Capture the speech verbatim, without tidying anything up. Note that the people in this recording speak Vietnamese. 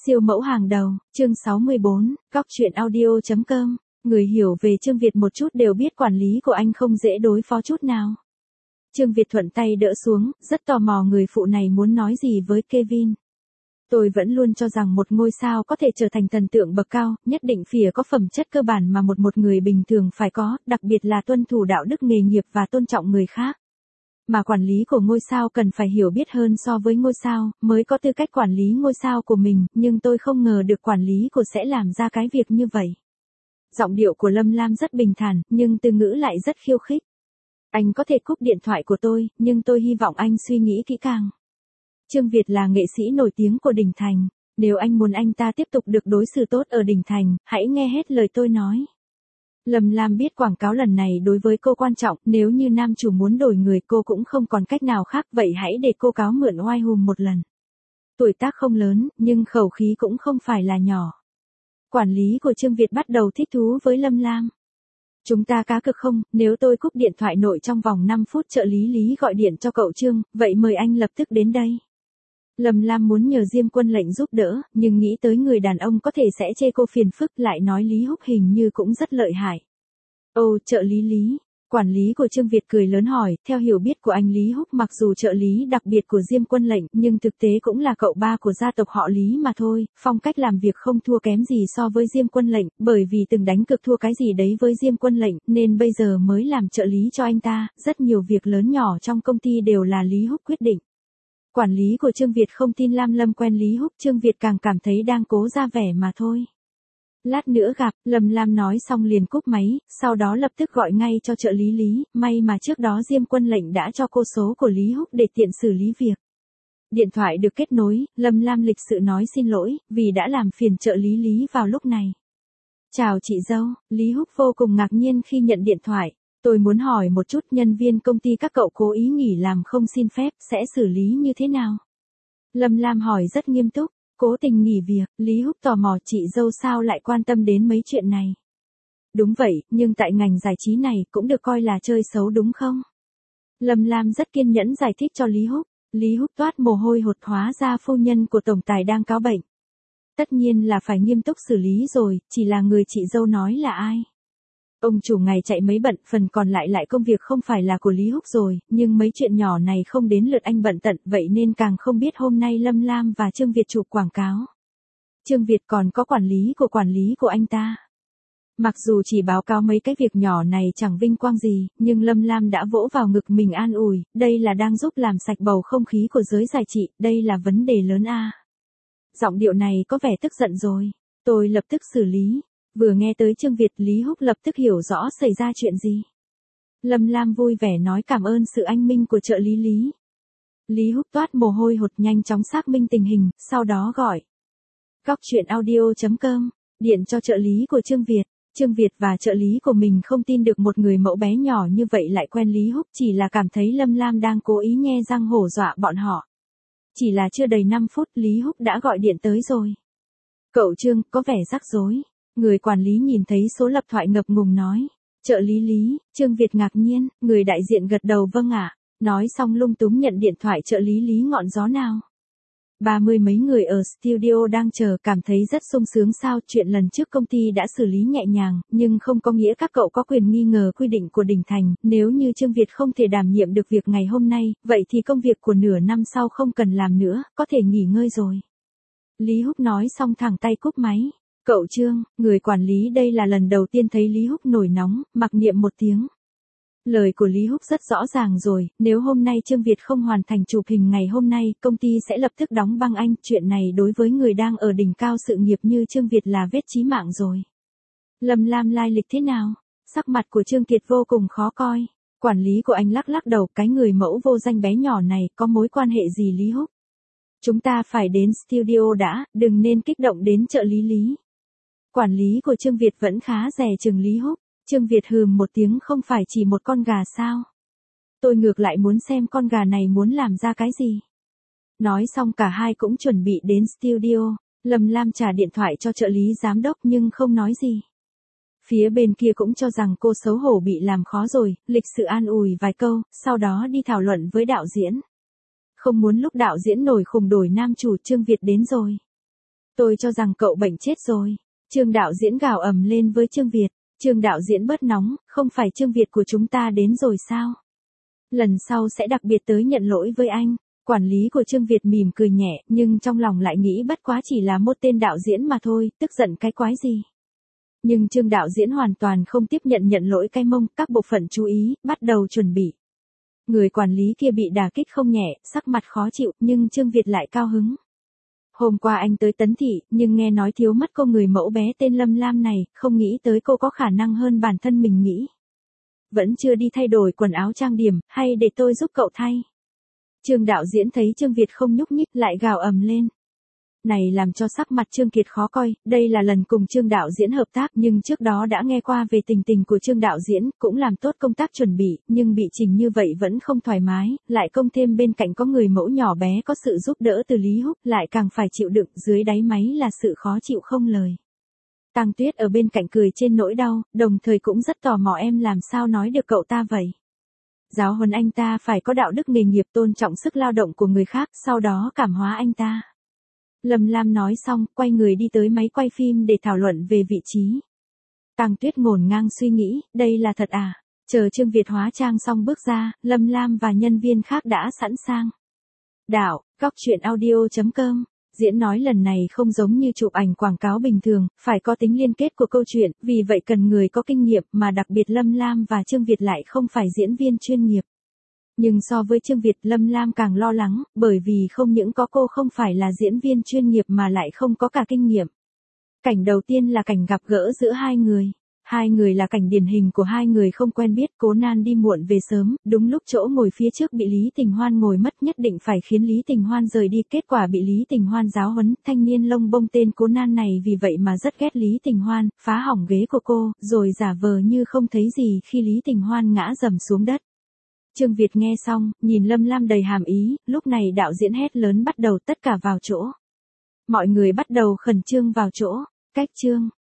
Siêu mẫu hàng đầu, chương sáu mươi bốn, góc truyện audio chấm com. Người hiểu về Trương Việt một chút đều biết quản lý của anh không dễ đối phó chút nào. Trương Việt thuận tay đỡ xuống, rất tò mò người phụ này muốn nói gì với Kevin. Tôi vẫn luôn cho rằng một ngôi sao có thể trở thành thần tượng bậc cao, nhất định phải có phẩm chất cơ bản mà một một người bình thường phải có, đặc biệt là tuân thủ đạo đức nghề nghiệp và tôn trọng người khác. Mà quản lý của ngôi sao cần phải hiểu biết hơn so với ngôi sao, mới có tư cách quản lý ngôi sao của mình, nhưng tôi không ngờ được quản lý của sẽ làm ra cái việc như vậy. Giọng điệu của Lâm Lam rất bình thản, nhưng từ ngữ lại rất khiêu khích. Anh có thể cúp điện thoại của tôi, nhưng tôi hy vọng anh suy nghĩ kỹ càng. Trương Việt là nghệ sĩ nổi tiếng của Đình Thành, nếu anh muốn anh ta tiếp tục được đối xử tốt ở Đình Thành, hãy nghe hết lời tôi nói. Lâm Lam biết quảng cáo lần này đối với cô quan trọng, nếu như nam chủ muốn đổi người cô cũng không còn cách nào khác, vậy hãy để cô cáo mượn oai hùm một lần. Tuổi tác không lớn, nhưng khẩu khí cũng không phải là nhỏ. Quản lý của Trương Việt bắt đầu thích thú với Lâm Lam. Chúng ta cá cược không, nếu tôi cúp điện thoại nội trong vòng năm phút trợ lý Lý gọi điện cho cậu Trương, vậy mời anh lập tức đến đây. Lâm Lam muốn nhờ Diêm Quân Lệnh giúp đỡ, nhưng nghĩ tới người đàn ông có thể sẽ chê cô phiền phức, lại nói Lý Húc hình như cũng rất lợi hại. Ồ, trợ lý Lý. Quản lý của Trương Việt cười lớn hỏi, theo hiểu biết của anh Lý Húc mặc dù trợ lý đặc biệt của Diêm Quân Lệnh, nhưng thực tế cũng là cậu ba của gia tộc họ Lý mà thôi, phong cách làm việc không thua kém gì so với Diêm Quân Lệnh, bởi vì từng đánh cược thua cái gì đấy với Diêm Quân Lệnh, nên bây giờ mới làm trợ lý cho anh ta, rất nhiều việc lớn nhỏ trong công ty đều là Lý Húc quyết định. Quản lý của Trương Việt không tin Lam Lâm quen Lý Húc, Trương Việt càng cảm thấy đang cố ra vẻ mà thôi. Lát nữa gặp, Lâm Lam nói xong liền cúp máy, sau đó lập tức gọi ngay cho trợ lý Lý, may mà trước đó Diêm Quân Lệnh đã cho cô số của Lý Húc để tiện xử lý việc. Điện thoại được kết nối, Lâm Lam lịch sự nói xin lỗi, vì đã làm phiền trợ lý Lý vào lúc này. Chào chị dâu, Lý Húc vô cùng ngạc nhiên khi nhận điện thoại. Tôi muốn hỏi một chút, nhân viên công ty các cậu cố ý nghỉ làm không xin phép, sẽ xử lý như thế nào? Lâm Lam hỏi rất nghiêm túc. Cố tình nghỉ việc, Lý Húc tò mò chị dâu sao lại quan tâm đến mấy chuyện này. Đúng vậy, nhưng tại ngành giải trí này cũng được coi là chơi xấu đúng không? Lâm Lam rất kiên nhẫn giải thích cho Lý Húc. Lý Húc toát mồ hôi hột, hóa ra phu nhân của tổng tài đang cáo bệnh. Tất nhiên là phải nghiêm túc xử lý rồi, chỉ là người chị dâu nói là ai? Ông chủ ngày chạy mấy bận, phần còn lại lại công việc không phải là của Lý Húc rồi, nhưng mấy chuyện nhỏ này không đến lượt anh bận tận, vậy nên càng không biết hôm nay Lâm Lam và Trương Việt chụp quảng cáo. Trương Việt còn có quản lý của quản lý của anh ta. Mặc dù chỉ báo cáo mấy cái việc nhỏ này chẳng vinh quang gì, nhưng Lâm Lam đã vỗ vào ngực mình an ủi, đây là đang giúp làm sạch bầu không khí của giới giải trị, đây là vấn đề lớn a. Giọng điệu này có vẻ tức giận rồi, tôi lập tức xử lý. Vừa nghe tới Trương Việt, Lý Húc lập tức hiểu rõ xảy ra chuyện gì. Lâm Lam vui vẻ nói cảm ơn sự anh minh của trợ lý Lý. Lý Húc toát mồ hôi hột nhanh chóng xác minh tình hình, sau đó gọi. Góc truyện audio chấm com, điện cho trợ lý của Trương Việt. Trương Việt và trợ lý của mình không tin được một người mẫu bé nhỏ như vậy lại quen Lý Húc, chỉ là cảm thấy Lâm Lam đang cố ý nhe răng hổ dọa bọn họ. Chỉ là chưa đầy năm phút Lý Húc đã gọi điện tới rồi. Cậu Trương, có vẻ rắc rối. Người quản lý nhìn thấy số lập thoại ngập ngùng nói. Trợ lý Lý, Trương Việt ngạc nhiên, người đại diện gật đầu vâng ạ. Nói xong lung túng nhận điện thoại trợ lý Lý ngọn gió nào. Ba mươi mấy người ở studio đang chờ cảm thấy rất sung sướng sao, chuyện lần trước công ty đã xử lý nhẹ nhàng, nhưng không có nghĩa các cậu có quyền nghi ngờ quy định của Đình Thành, nếu như Trương Việt không thể đảm nhiệm được việc ngày hôm nay, vậy thì công việc của nửa năm sau không cần làm nữa, có thể nghỉ ngơi rồi. Lý Húc nói xong thẳng tay cúp máy. Cậu Trương, người quản lý đây là lần đầu tiên thấy Lý Húc nổi nóng, mặc niệm một tiếng. Lời của Lý Húc rất rõ ràng rồi, nếu hôm nay Trương Việt không hoàn thành chụp hình ngày hôm nay, công ty sẽ lập tức đóng băng anh, chuyện này đối với người đang ở đỉnh cao sự nghiệp như Trương Việt là vết chí mạng rồi. Lâm Lam lai lịch thế nào? Sắc mặt của Trương Kiệt vô cùng khó coi. Quản lý của anh lắc lắc đầu, cái người mẫu vô danh bé nhỏ này có mối quan hệ gì Lý Húc? Chúng ta phải đến studio đã, đừng nên kích động đến trợ lý Lý. Quản lý của Trương Việt vẫn khá dè chừng Lý Húc. Trương Việt hừm một tiếng, không phải chỉ một con gà sao? Tôi ngược lại muốn xem con gà này muốn làm ra cái gì. Nói xong cả hai cũng chuẩn bị đến studio. Lâm Lam trả điện thoại cho trợ lý giám đốc nhưng không nói gì. Phía bên kia cũng cho rằng cô xấu hổ bị làm khó rồi, lịch sự an ủi vài câu, sau đó đi thảo luận với đạo diễn. Không muốn lúc đạo diễn nổi khùng đổi nam chủ, Trương Việt đến rồi. Tôi cho rằng cậu bệnh chết rồi. Trương đạo diễn gào ầm lên với Trương Việt. Trương đạo diễn bớt nóng, không phải Trương Việt của chúng ta đến rồi sao? Lần sau sẽ đặc biệt tới nhận lỗi với anh. Quản lý của Trương Việt mỉm cười nhẹ, nhưng trong lòng lại nghĩ bất quá chỉ là một tên đạo diễn mà thôi, tức giận cái quái gì. Nhưng Trương đạo diễn hoàn toàn không tiếp nhận nhận lỗi cái mông, các bộ phận chú ý, bắt đầu chuẩn bị. Người quản lý kia bị đả kích không nhẹ, sắc mặt khó chịu, nhưng Trương Việt lại cao hứng. Hôm qua anh tới Tấn Thị, nhưng nghe nói thiếu mất cô người mẫu bé tên Lâm Lam này, không nghĩ tới cô có khả năng hơn bản thân mình nghĩ. Vẫn chưa đi thay đổi quần áo trang điểm, hay để tôi giúp cậu thay? Trương đạo diễn thấy Trương Việt không nhúc nhích lại gào ầm lên. Này làm cho sắc mặt Trương Kiệt khó coi, đây là lần cùng Trương đạo diễn hợp tác nhưng trước đó đã nghe qua về tình tình của Trương đạo diễn, cũng làm tốt công tác chuẩn bị, nhưng bị trình như vậy vẫn không thoải mái, lại công thêm bên cạnh có người mẫu nhỏ bé có sự giúp đỡ từ Lý Húc, lại càng phải chịu đựng, dưới đáy máy là sự khó chịu không lời. Tang Tuyết ở bên cạnh cười trên nỗi đau, đồng thời cũng rất tò mò em làm sao nói được cậu ta vậy. Giáo huấn anh ta phải có đạo đức nghề nghiệp, tôn trọng sức lao động của người khác, sau đó cảm hóa anh ta. Lâm Lam nói xong, quay người đi tới máy quay phim để thảo luận về vị trí. Tang Tuyết ngổn ngang suy nghĩ, đây là thật à? Chờ Trương Việt hóa trang xong bước ra, Lâm Lam và nhân viên khác đã sẵn sàng. Đạo, góc truyện audio chấm com. Diễn nói lần này không giống như chụp ảnh quảng cáo bình thường, phải có tính liên kết của câu chuyện, vì vậy cần người có kinh nghiệm, mà đặc biệt Lâm Lam và Trương Việt lại không phải diễn viên chuyên nghiệp. Nhưng so với Trương Việt, Lâm Lam càng lo lắng, bởi vì không những có cô không phải là diễn viên chuyên nghiệp mà lại không có cả kinh nghiệm. Cảnh đầu tiên là cảnh gặp gỡ giữa hai người. Hai người là cảnh điển hình của hai người không quen biết, Cố Nan đi muộn về sớm, đúng lúc chỗ ngồi phía trước bị Lý Tình Hoan ngồi mất, nhất định phải khiến Lý Tình Hoan rời đi, kết quả bị Lý Tình Hoan giáo huấn, thanh niên lông bông tên Cố Nan này vì vậy mà rất ghét Lý Tình Hoan, phá hỏng ghế của cô, rồi giả vờ như không thấy gì khi Lý Tình Hoan ngã dầm xuống đất. Trương Việt nghe xong, nhìn Lâm Lam đầy hàm ý, lúc này đạo diễn hét lớn bắt đầu tất cả vào chỗ. Mọi người bắt đầu khẩn trương vào chỗ, cách chương.